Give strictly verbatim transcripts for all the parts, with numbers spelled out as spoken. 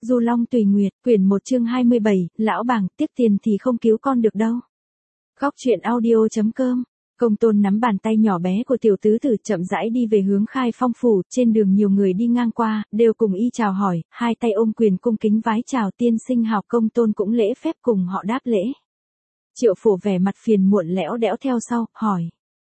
Du Long Tùy Nguyệt, quyển một chương hai mươi bảy, lão bảng, tiếc tiền thì không cứu con được đâu. Góc truyện audio.com. Công Tôn nắm bàn tay nhỏ bé của tiểu tứ tử chậm rãi đi về hướng Khai Phong phủ, trên đường nhiều người đi ngang qua, đều cùng y chào hỏi, hai tay ôm quyền cung kính vái chào tiên sinh hào. Công Tôn cũng lễ phép cùng họ đáp lễ. Triệu Phổ vẻ mặt phiền muộn lẽo đẽo theo sau, hỏi.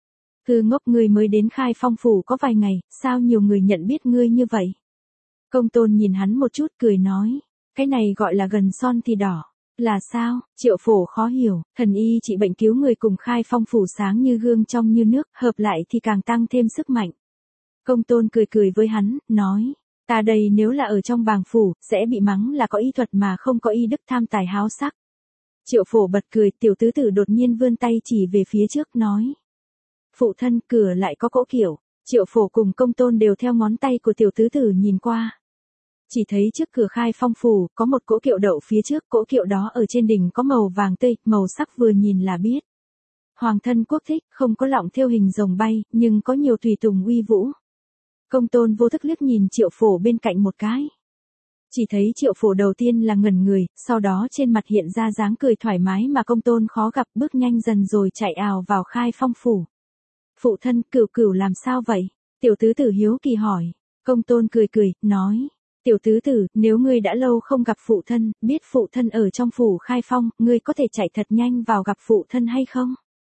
Thư ngốc, ngươi mới đến Khai Phong phủ có vài ngày, sao nhiều người nhận biết ngươi như vậy? Công Tôn nhìn hắn một chút cười nói, cái này gọi là gần son thì đỏ. Là sao? Triệu Phổ khó hiểu, thần y trị bệnh cứu người cùng Khai Phong phủ sáng như gương trong như nước, hợp lại thì càng tăng thêm sức mạnh. Công Tôn cười cười với hắn, nói, ta đây nếu là ở trong bàng phủ, sẽ bị mắng là có y thuật mà không có y đức tham tài háo sắc. Triệu Phổ bật cười, tiểu tứ tử đột nhiên vươn tay chỉ về phía trước, nói. Phụ thân, cửa lại có cỗ kiệu. Triệu Phổ cùng Công Tôn đều theo ngón tay của tiểu tứ tử nhìn qua. Chỉ thấy trước cửa Khai Phong phủ, có một cỗ kiệu đậu phía trước, cỗ kiệu đó ở trên đỉnh có màu vàng tươi, màu sắc vừa nhìn là biết. Hoàng thân quốc thích, không có lọng thêu hình rồng bay, nhưng có nhiều tùy tùng uy vũ. Công Tôn vô thức liếc nhìn Triệu Phổ bên cạnh một cái. Chỉ thấy Triệu Phổ đầu tiên là ngẩn người, sau đó trên mặt hiện ra dáng cười thoải mái mà Công Tôn khó gặp, bước nhanh dần rồi chạy ào vào Khai Phong phủ. Phụ thân, Cửu Cửu làm sao vậy? Tiểu tứ tử hiếu kỳ hỏi. Công Tôn cười cười, nói. Tiểu tứ tử, nếu ngươi đã lâu không gặp phụ thân, biết phụ thân ở trong phủ Khai Phong, ngươi có thể chạy thật nhanh vào gặp phụ thân hay không?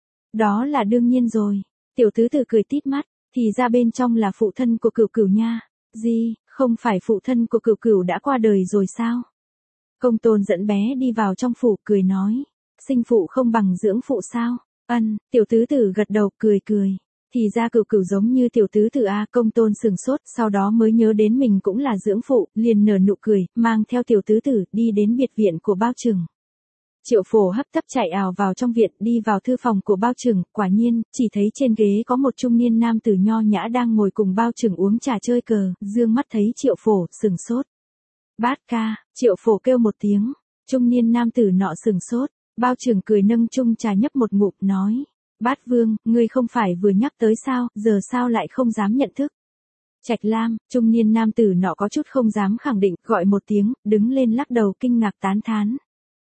Đó là đương nhiên rồi. Tiểu tứ tử cười tít mắt, thì ra bên trong là phụ thân của Cửu Cửu nha. Gì, không phải phụ thân của Cửu Cửu đã qua đời rồi sao? Công Tôn dẫn bé đi vào trong phủ cười nói. Sinh phụ không bằng dưỡng phụ sao? Ân, tiểu tứ tử gật đầu cười cười. Thì ra Cửu Cửu giống như tiểu tứ tử a. Công Tôn sừng sốt, sau đó mới nhớ đến mình cũng là dưỡng phụ, liền nở nụ cười, mang theo tiểu tứ tử, đi đến biệt viện của Bao Trừng. Triệu Phổ hấp tấp chạy ào vào trong viện, đi vào thư phòng của Bao Trừng, quả nhiên, chỉ thấy trên ghế có một trung niên nam tử nho nhã đang ngồi cùng Bao Trừng uống trà chơi cờ, dương mắt thấy Triệu Phổ, sừng sốt. Bát ca, Triệu Phổ kêu một tiếng, trung niên nam tử nọ sừng sốt, Bao Trừng cười nâng chung trà nhấp một ngụm, nói. Bát Vương, ngươi không phải vừa nhắc tới sao, giờ sao lại không dám nhận thức? Trạch Lam, trung niên nam tử nọ có chút không dám khẳng định, gọi một tiếng, đứng lên lắc đầu kinh ngạc tán thán.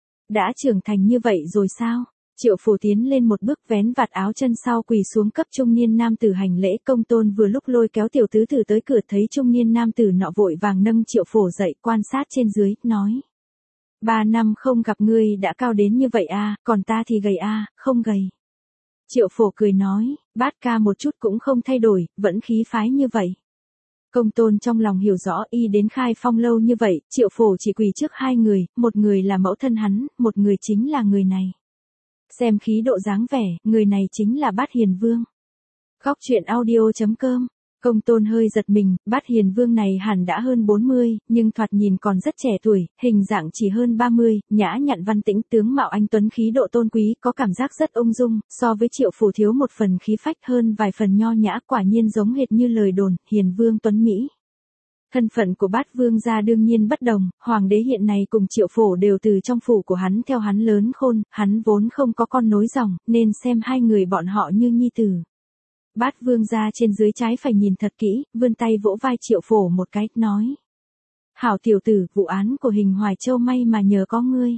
Đã trưởng thành như vậy rồi sao? Triệu Phổ tiến lên một bước vén vạt áo chân sau quỳ xuống cấp trung niên nam tử hành lễ. Công Tôn vừa lúc lôi kéo tiểu tứ tử tới cửa, thấy trung niên nam tử nọ vội vàng nâng Triệu Phổ dậy, quan sát trên dưới, nói. Ba năm không gặp ngươi đã cao đến như vậy a, còn ta thì gầy a, không gầy. Triệu Phổ cười nói, bát ca một chút cũng không thay đổi, vẫn khí phái như vậy. Công Tôn trong lòng hiểu rõ y đến Khai Phong lâu như vậy, Triệu Phổ chỉ quỳ trước hai người, một người là mẫu thân hắn, một người chính là người này. Xem khí độ dáng vẻ, người này chính là Bát Hiền Vương. Góc truyện audio.com. Công Tôn hơi giật mình, Bát Hiền Vương này hẳn đã hơn bốn mươi, nhưng thoạt nhìn còn rất trẻ tuổi, hình dạng chỉ hơn ba mươi, nhã nhặn văn tĩnh, tướng mạo anh tuấn, khí độ tôn quý, có cảm giác rất ung dung, so với Triệu Phổ thiếu một phần khí phách, hơn vài phần nho nhã, quả nhiên giống hệt như lời đồn, Hiền Vương tuấn Mỹ. Thân phận của Bát Vương gia đương nhiên bất đồng, hoàng đế hiện nay cùng Triệu Phổ đều từ trong phủ của hắn theo hắn lớn khôn, hắn vốn không có con nối dòng, nên xem hai người bọn họ như nhi tử. Bát Vương gia trên dưới trái phải nhìn thật kỹ, vươn tay vỗ vai Triệu Phổ một cái, nói. Hảo tiểu tử, vụ án của Hình Hoài Châu may mà nhờ có ngươi.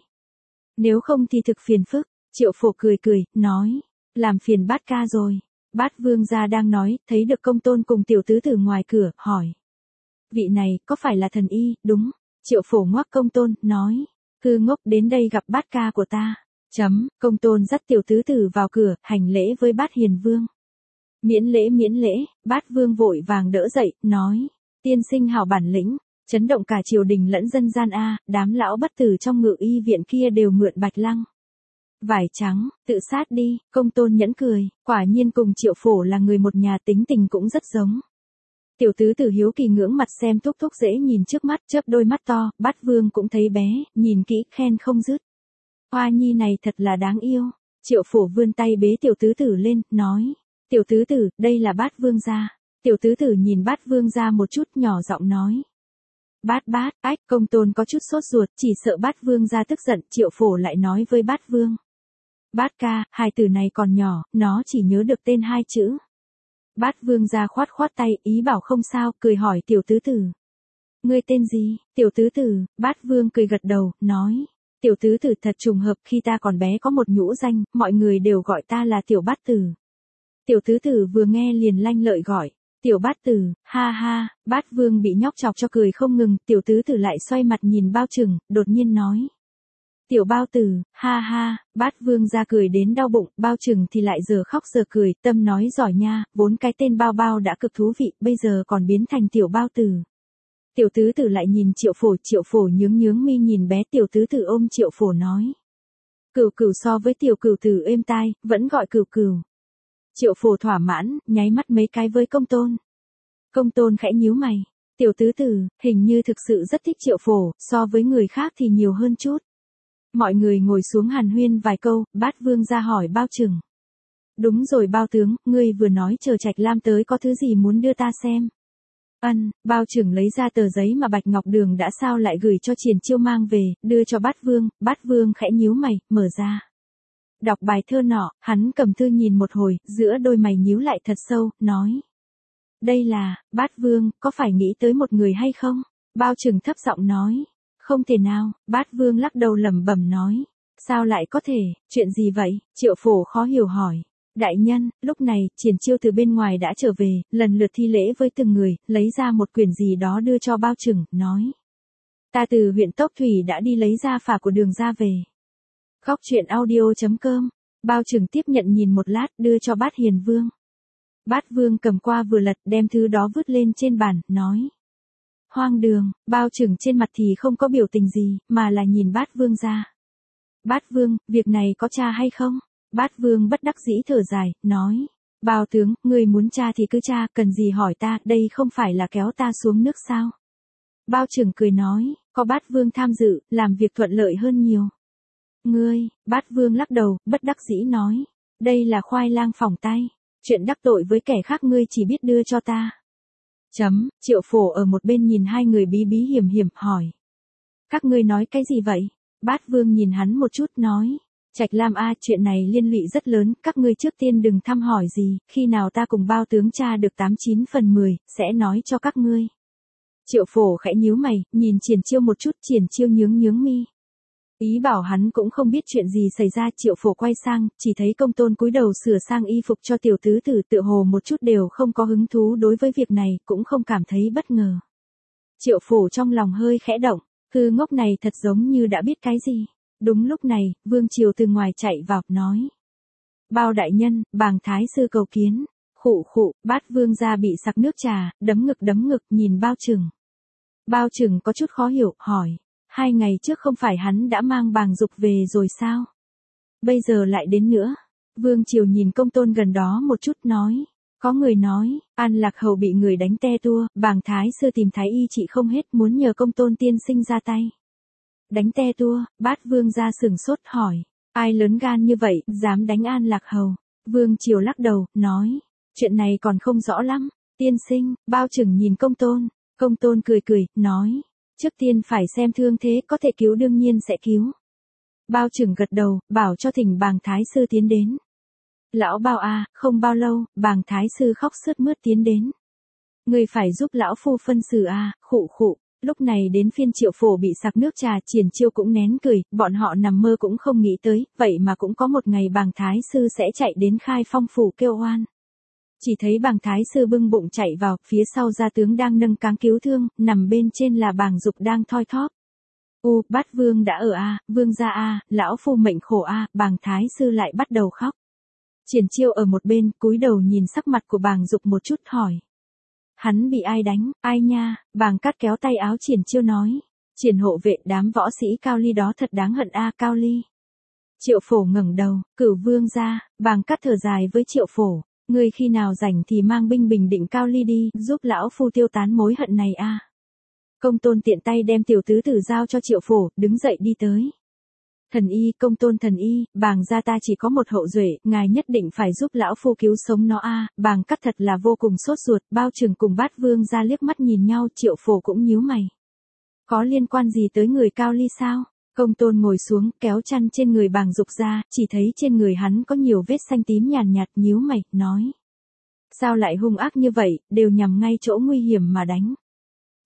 Nếu không thì thực phiền phức. Triệu Phổ cười cười, nói. Làm phiền bát ca rồi. Bát Vương gia đang nói, thấy được Công Tôn cùng tiểu tứ tử ngoài cửa, hỏi. Vị này, có phải là thần y, đúng? Triệu Phổ ngoắc Công Tôn, nói. Thư ngốc đến đây gặp bát ca của ta. Chấm, Công Tôn dắt tiểu tứ tử vào cửa, hành lễ với Bát Hiền Vương. Miễn lễ miễn lễ, Bát Vương vội vàng đỡ dậy, nói. Tiên sinh hảo bản lĩnh, chấn động cả triều đình lẫn dân gian a, đám lão bất tử trong ngự y viện kia đều mượn bạch lăng. Vải trắng, tự sát đi, Công Tôn nhẫn cười, quả nhiên cùng Triệu Phổ là người một nhà, tính tình cũng rất giống. Tiểu tứ tử hiếu kỳ ngưỡng mặt xem thúc thúc dễ nhìn trước mắt, chớp đôi mắt to, Bát Vương cũng thấy bé, nhìn kỹ, khen không dứt. Hoa nhi này thật là đáng yêu. Triệu Phổ vươn tay bế tiểu tứ tử lên, nói. Tiểu tứ tử, đây là Bát Vương gia. Tiểu tứ tử nhìn Bát Vương gia một chút, nhỏ giọng nói. Bát bát, ách, Công Tôn có chút sốt ruột, chỉ sợ Bát Vương gia tức giận, Triệu Phổ lại nói với Bát Vương. Bát ca, hai từ này còn nhỏ, nó chỉ nhớ được tên hai chữ. Bát Vương gia khoát khoát tay, ý bảo không sao, cười hỏi tiểu tứ tử. Ngươi tên gì? Tiểu tứ tử. Bát Vương cười gật đầu, nói. Tiểu tứ tử thật trùng hợp, khi ta còn bé có một nhũ danh, mọi người đều gọi ta là tiểu bát tử. Tiểu tứ tử vừa nghe liền lanh lợi gọi. Tiểu bát tử, ha ha. Bát Vương bị nhóc chọc cho cười không ngừng, tiểu tứ tử lại xoay mặt nhìn Bao Trừng, đột nhiên nói. Tiểu Bao tử, ha ha. Bát Vương ra cười đến đau bụng, Bao Trừng thì lại giờ khóc giờ cười, tâm nói giỏi nha, vốn cái tên Bao Bao đã cực thú vị, bây giờ còn biến thành tiểu Bao tử. Tiểu tứ tử lại nhìn Triệu Phổ, Triệu Phổ nhướng nhướng mi nhìn bé, tiểu tứ tử ôm Triệu Phổ nói. Cửu cửu so với tiểu cửu tử êm tai, vẫn gọi cửu cửu. Triệu Phổ thỏa mãn, nháy mắt mấy cái với Công Tôn. Công Tôn khẽ nhíu mày, tiểu tứ tử, hình như thực sự rất thích Triệu Phổ, so với người khác thì nhiều hơn chút. Mọi người ngồi xuống hàn huyên vài câu, Bát Vương ra hỏi Bao Trừng. Đúng rồi Bao tướng, ngươi vừa nói chờ Trạch Lam tới có thứ gì muốn đưa ta xem. Ân, Bao Trừng lấy ra tờ giấy mà Bạch Ngọc Đường đã sao lại gửi cho Triển Chiêu mang về, đưa cho Bát Vương, Bát Vương khẽ nhíu mày, mở ra. Đọc bài thơ nọ, hắn cầm thư nhìn một hồi, giữa đôi mày nhíu lại thật sâu, nói. Đây là, Bát Vương, có phải nghĩ tới một người hay không? Bao Trừng thấp giọng nói. Không thể nào, Bát Vương lắc đầu lẩm bẩm nói. Sao lại có thể, chuyện gì vậy? Triệu Phổ khó hiểu hỏi. Đại nhân, lúc này, Triển Chiêu từ bên ngoài đã trở về, lần lượt thi lễ với từng người, lấy ra một quyển gì đó đưa cho Bao Trừng, nói. Ta từ huyện Tốc Thủy đã đi lấy ra phả của Đường ra về. Góc truyện audio chấm com. Bao Trừng tiếp nhận nhìn một lát, đưa cho Bát Hiền Vương. Bát Vương cầm qua vừa lật, đem thứ đó vứt lên trên bàn, nói. Hoang đường. Bao Trừng trên mặt thì không có biểu tình gì, mà là nhìn Bát Vương ra. Bát Vương, việc này có tra hay không? Bát Vương bất đắc dĩ thở dài, nói. Bao tướng, ngươi muốn tra thì cứ tra, cần gì hỏi ta, đây không phải là kéo ta xuống nước sao? Bao Trừng cười nói, có Bát Vương tham dự, làm việc thuận lợi hơn nhiều. Ngươi, Bát Vương lắc đầu, bất đắc dĩ nói. Đây là khoai lang phỏng tay. Chuyện đắc tội với kẻ khác ngươi chỉ biết đưa cho ta. Chấm, Triệu Phổ ở một bên nhìn hai người bí bí hiểm hiểm, hỏi. Các ngươi nói cái gì vậy? Bát Vương nhìn hắn một chút nói. Trạch Lam a, chuyện này liên lụy rất lớn, các ngươi trước tiên đừng thăm hỏi gì, khi nào ta cùng Bao tướng tra được tám chín phần mười, sẽ nói cho các ngươi. Triệu Phổ khẽ nhíu mày, nhìn Triển Chiêu một chút, Triển Chiêu nhướng nhướng mi. Ý bảo hắn cũng không biết chuyện gì xảy ra. Triệu Phổ quay sang, chỉ thấy Công Tôn cúi đầu sửa sang y phục cho tiểu tứ tử, tựa hồ một chút đều không có hứng thú đối với việc này, cũng không cảm thấy bất ngờ. Triệu Phổ trong lòng hơi khẽ động, hư ngốc này thật giống như đã biết cái gì. Đúng lúc này, Vương Triều từ ngoài chạy vào, nói. Bao đại nhân, bàng thái sư cầu kiến. Khụ khụ, Bát Vương ra bị sặc nước trà, đấm ngực đấm ngực nhìn Bao Trừng. Bao Trừng có chút khó hiểu, hỏi. Hai ngày trước không phải hắn đã mang bàng dục về rồi sao? Bây giờ lại đến nữa. Vương Triều nhìn Công Tôn gần đó một chút nói. Có người nói, An Lạc Hầu bị người đánh te tua, bàng thái sư tìm thái y trị không hết, muốn nhờ Công Tôn tiên sinh ra tay. Đánh te tua, Bát Vương ra sừng sốt hỏi. Ai lớn gan như vậy, dám đánh An Lạc Hầu? Vương Triều lắc đầu, nói. Chuyện này còn không rõ lắm. Tiên sinh, Bao Trừng nhìn Công Tôn. Công Tôn cười cười, nói. Trước tiên phải xem thương thế, có thể cứu đương nhiên sẽ cứu. Bao Trừng gật đầu, bảo cho thỉnh bàng thái sư tiến đến. Lão Bao a, không bao lâu, bàng thái sư khóc sướt mướt tiến đến. Người phải giúp lão phu phân xử a, khụ khụ. Lúc này đến phiên Triệu Phổ bị sặc nước trà, Triển Chiêu cũng nén cười, bọn họ nằm mơ cũng không nghĩ tới, vậy mà cũng có một ngày bàng thái sư sẽ chạy đến Khai Phong phủ kêu oan. Chỉ thấy bàng thái sư bưng bụng chạy vào, phía sau gia tướng đang nâng cáng cứu thương, nằm bên trên là bàng dục đang thoi thóp. U, Bát Vương đã ở a, Vương gia a, lão phu mệnh khổ a, bàng thái sư lại bắt đầu khóc. Triển Chiêu ở một bên, cúi đầu nhìn sắc mặt của bàng dục một chút hỏi. Hắn bị ai đánh, ai nha? Bàng Cát kéo tay áo Triển Chiêu nói. Triển hộ vệ, đám võ sĩ Cao Ly đó thật đáng hận a, Cao Ly. Triệu Phổ ngẩng đầu, Cửu Vương gia. Bàng Cát thở dài với Triệu Phổ. Ngươi khi nào rảnh thì mang binh bình định Cao Ly đi, giúp lão phu tiêu tán mối hận này a. Công Tôn tiện tay đem tiểu tứ tử giao cho Triệu Phổ, đứng dậy đi tới. Thần y, Công Tôn thần y, bàng gia ta chỉ có một hậu duệ, ngài nhất định phải giúp lão phu cứu sống nó a. Bàng Cát thật là vô cùng sốt ruột. Bao Trừng cùng Bát Vương ra liếc mắt nhìn nhau, Triệu Phổ cũng nhíu mày. Có liên quan gì tới người Cao Ly sao? Công Tôn ngồi xuống, kéo chăn trên người bàng dục ra, chỉ thấy trên người hắn có nhiều vết xanh tím nhàn nhạt, nhíu mày, nói. Sao lại hung ác như vậy, đều nhằm ngay chỗ nguy hiểm mà đánh.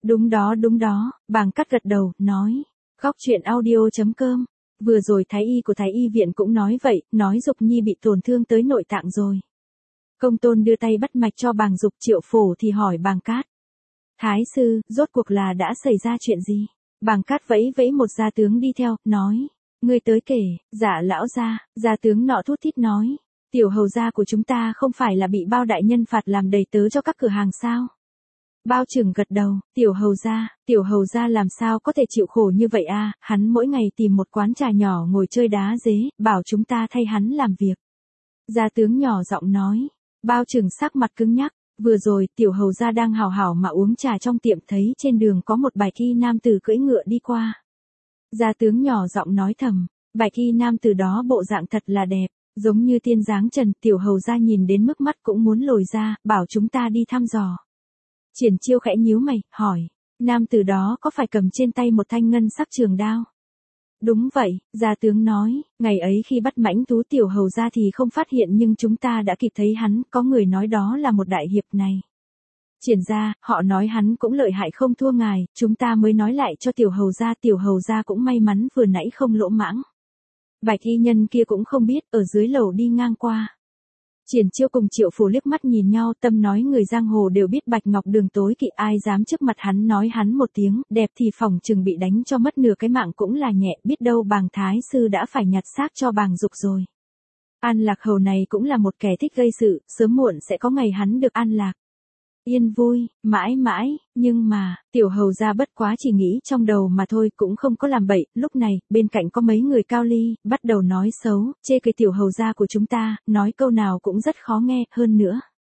Đúng đó đúng đó, Bàng Cát gật đầu, nói. Góc truyện audio.com. Vừa rồi thái y của thái y viện cũng nói vậy, nói Dục Nhi bị tổn thương tới nội tạng rồi. Công tôn đưa tay bắt mạch cho Bàng Dục. Triệu Phổ thì hỏi Bàng Cát. Thái sư, rốt cuộc là đã xảy ra chuyện gì? Bàng Cát vẫy vẫy một gia tướng đi theo, nói. Ngươi tới kể. Dạ lão gia. Gia tướng nọ thút thít nói. Tiểu hầu gia của chúng ta không phải là bị Bao đại nhân phạt làm đầy tớ cho các cửa hàng sao? Bao Trừng gật đầu. Tiểu hầu gia, tiểu hầu gia làm sao có thể chịu khổ như vậy a? Hắn mỗi ngày tìm một quán trà nhỏ ngồi chơi đá dế, bảo chúng ta thay hắn làm việc. Gia tướng nhỏ giọng nói. Bao Trừng sắc mặt cứng nhắc. Vừa rồi, tiểu hầu gia đang hào hào mà uống trà trong tiệm, thấy trên đường có một bạch y nam tử cưỡi ngựa đi qua. Gia tướng nhỏ giọng nói thầm. Bạch y nam tử đó bộ dạng thật là đẹp, giống như tiên dáng trần. Tiểu hầu gia nhìn đến mức mắt cũng muốn lồi ra, bảo chúng ta đi thăm dò. Triển Chiêu khẽ nhíu mày, hỏi. Nam tử đó có phải cầm trên tay một thanh ngân sắc trường đao? Đúng vậy, gia tướng nói, ngày ấy khi bắt Mãnh Tú tiểu hầu gia thì không phát hiện, nhưng chúng ta đã kịp thấy hắn, có người nói đó là một đại hiệp này. Triển gia, họ nói hắn cũng lợi hại không thua ngài, chúng ta mới nói lại cho tiểu hầu gia, tiểu hầu gia cũng may mắn vừa nãy không lỗ mãng. Bạch y nhân kia cũng không biết, ở dưới lầu đi ngang qua. Triển Chiêu cùng Triệu Phổ liếc mắt nhìn nhau, tâm nói người giang hồ đều biết Bạch Ngọc Đường tối kỵ, ai dám trước mặt hắn nói hắn một tiếng, đẹp thì phỏng chừng bị đánh cho mất nửa cái mạng cũng là nhẹ, biết đâu Bàng thái sư đã phải nhặt xác cho Bàng Dục rồi. An Lạc hầu này cũng là một kẻ thích gây sự, sớm muộn sẽ có ngày hắn được an lạc. Yên vui, mãi mãi, nhưng mà, tiểu hầu gia bất quá chỉ nghĩ trong đầu mà thôi, cũng không có làm bậy. Lúc này, bên cạnh có mấy người cao ly, bắt đầu nói xấu, chê cười tiểu hầu gia của chúng ta, nói câu nào cũng rất khó nghe, hơn nữa.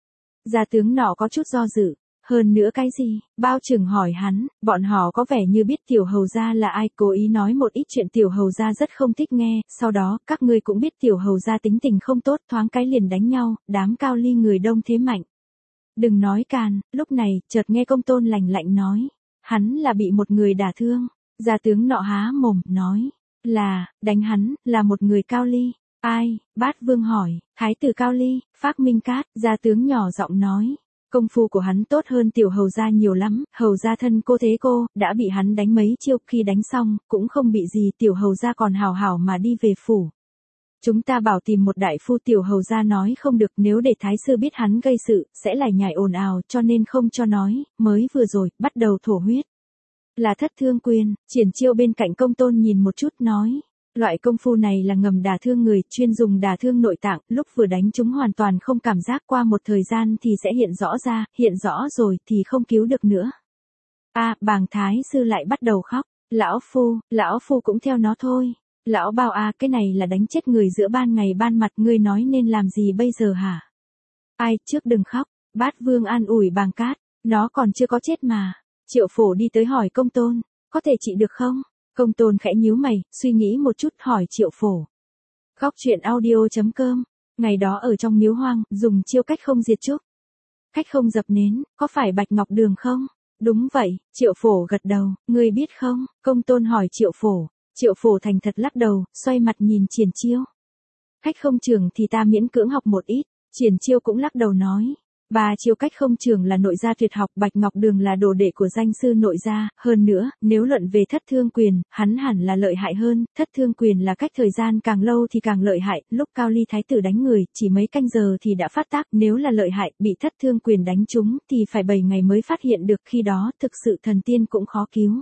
Gia tướng nọ có chút do dự, hơn nữa cái gì? Bao Trừng hỏi hắn, bọn họ có vẻ như biết tiểu hầu gia là ai, cố ý nói một ít chuyện tiểu hầu gia rất không thích nghe, sau đó, các ngươi cũng biết tiểu hầu gia tính tình không tốt, thoáng cái liền đánh nhau, đám cao ly người đông thế mạnh. Đừng nói càn. Lúc này, chợt nghe Công Tôn lạnh lạnh nói. Hắn là bị một người đả thương. Gia tướng nọ há mồm, nói. Là, đánh hắn, là một người cao ly. Ai? Bát Vương hỏi. Thái tử cao ly, Phác Minh Cát. Gia tướng nhỏ giọng nói. Công phu của hắn tốt hơn tiểu hầu gia nhiều lắm. Hầu gia thân cô thế cô, đã bị hắn đánh mấy chiêu, khi đánh xong, cũng không bị gì. Tiểu hầu gia còn hào hảo mà đi về phủ. Chúng ta bảo tìm một đại phu, tiểu hầu gia nói không được, nếu để thái sư biết hắn gây sự, sẽ lải nhải ồn ào, cho nên không cho nói, mới vừa rồi, bắt đầu thổ huyết. Là thất thương quyền. Triển Chiêu bên cạnh Công Tôn nhìn một chút nói. Loại công phu này là ngầm đả thương người, chuyên dùng đả thương nội tạng, lúc vừa đánh chúng hoàn toàn không cảm giác, qua một thời gian thì sẽ hiện rõ ra, hiện rõ rồi thì không cứu được nữa. A, Bàng thái sư lại bắt đầu khóc. Lão phu, lão phu cũng theo nó thôi. Lão Bao a, cái này là đánh chết người giữa ban ngày ban mặt, ngươi nói nên làm gì bây giờ hả? Ai, trước đừng khóc. Bát Vương an ủi Bàng Cát, nó còn chưa có chết mà. Triệu Phổ đi tới hỏi Công Tôn, có thể trị được không? Công Tôn khẽ nhíu mày, suy nghĩ một chút hỏi Triệu Phổ. Góc truyện audio.com. Ngày đó ở trong miếu hoang, dùng chiêu cách không diệt trúc, cách không dập nến, có phải Bạch Ngọc Đường không? Đúng vậy. Triệu Phổ gật đầu. Ngươi biết không? Công Tôn hỏi Triệu Phổ. Triệu Phổ thành thật lắc đầu, xoay mặt nhìn Triển Chiêu. Cách không trường thì ta miễn cưỡng học một ít. Triển Chiêu cũng lắc đầu nói. Ba chiêu cách không trường là nội gia tuyệt học, Bạch Ngọc Đường là đồ đệ của danh sư nội gia, hơn nữa, nếu luận về thất thương quyền, hắn hẳn là lợi hại hơn, thất thương quyền là cách thời gian càng lâu thì càng lợi hại, lúc Cao Ly thái tử đánh người, chỉ mấy canh giờ thì đã phát tác, nếu là lợi hại, bị thất thương quyền đánh trúng, thì phải bảy ngày mới phát hiện được, khi đó, thực sự thần tiên cũng khó cứu.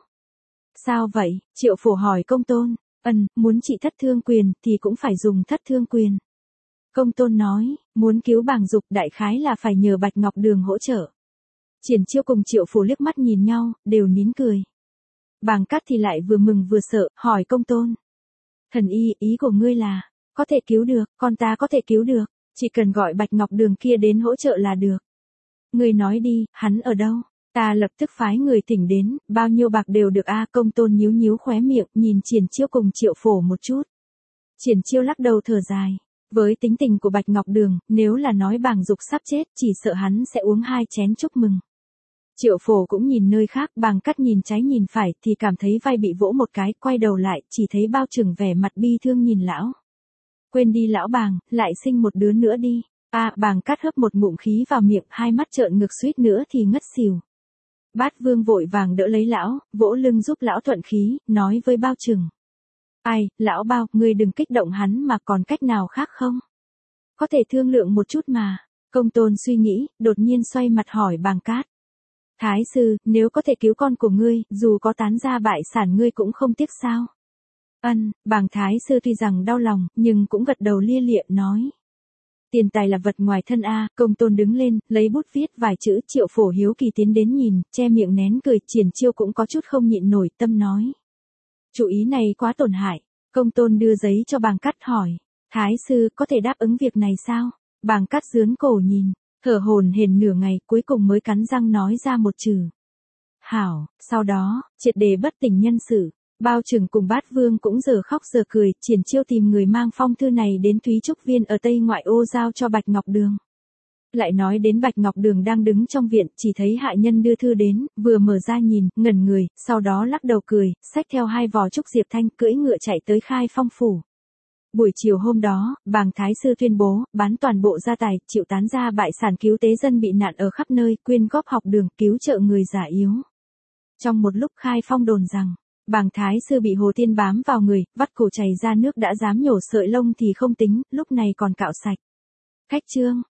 Sao vậy? Triệu Phổ hỏi Công Tôn. Ừm, muốn trị thất thương quyền, thì cũng phải dùng thất thương quyền. Công Tôn nói, muốn cứu Bàng Dục đại khái là phải nhờ Bạch Ngọc Đường hỗ trợ. Triển Chiêu cùng Triệu Phổ liếc mắt nhìn nhau, đều nín cười. Bàng Cát thì lại vừa mừng vừa sợ, hỏi Công Tôn. Thần y, ý của ngươi là, có thể cứu được, con ta có thể cứu được, chỉ cần gọi Bạch Ngọc Đường kia đến hỗ trợ là được. Ngươi nói đi, hắn ở đâu? Ta lập tức phái người thỉnh đến, bao nhiêu bạc đều được a. Công Tôn nhíu nhíu khóe miệng, nhìn Triển Chiêu cùng Triệu Phổ một chút. Triển Chiêu lắc đầu thở dài. Với tính tình của Bạch Ngọc Đường, nếu là nói Bàng Dục sắp chết, chỉ sợ hắn sẽ uống hai chén chúc mừng. Triệu Phổ cũng nhìn nơi khác, Bàng Cát nhìn trái nhìn phải, thì cảm thấy vai bị vỗ một cái, quay đầu lại, chỉ thấy Bao Trừng vẻ mặt bi thương nhìn lão. Quên đi lão Bàng, lại sinh một đứa nữa đi. A, Bàng Cát hớp một ngụm khí vào miệng, hai mắt trợn ngược suýt nữa thì ngất xỉu. Bát Vương vội vàng đỡ lấy lão, vỗ lưng giúp lão thuận khí, nói với Bao Trừng. Ai, lão Bao, ngươi đừng kích động hắn mà còn cách nào khác không? Có thể thương lượng một chút mà. Công Tôn suy nghĩ, đột nhiên xoay mặt hỏi Bàng Cát. Thái sư, nếu có thể cứu con của ngươi, dù có tán gia bại sản ngươi cũng không tiếc sao? Ân, Bàng Thái sư tuy rằng đau lòng, nhưng cũng gật đầu lia lịa nói. Tiền tài là vật ngoài thân a. Công Tôn đứng lên, lấy bút viết vài chữ. Triệu Phổ hiếu kỳ tiến đến nhìn, che miệng nén cười. Triển Chiêu cũng có chút không nhịn nổi, tâm nói. Chủ ý này quá tổn hại. Công Tôn đưa giấy cho Bàng Cát hỏi. Thái sư, có thể đáp ứng việc này sao? Bàng Cát giướn cổ nhìn, thở hổn hển nửa ngày, cuối cùng mới cắn răng nói ra một chữ. Hảo. Sau đó, triệt đề bất tỉnh nhân sự. Bao Trừng cùng Bát Vương cũng giờ khóc giờ cười. Triển Chiêu tìm người mang phong thư này đến Thúy Trúc Viên ở Tây Ngoại ô giao cho Bạch Ngọc Đường. Lại nói đến Bạch Ngọc Đường đang đứng trong viện, chỉ thấy hạ nhân đưa thư đến, vừa mở ra nhìn, ngẩn người, sau đó lắc đầu cười, xách theo hai vò trúc diệp thanh, cưỡi ngựa chạy tới Khai Phong phủ. Buổi chiều hôm đó, Bàng Thái sư tuyên bố, bán toàn bộ gia tài, chịu tán gia bại sản, cứu tế dân bị nạn ở khắp nơi, quyên góp học đường, cứu trợ người già yếu. Trong một lúc Khai Phong đồn rằng, Bàng Thái sư bị Hồ Tiên bám vào người, vắt cổ chảy ra nước, đã dám nhổ sợi lông thì không tính, lúc này còn cạo sạch. Khách chương.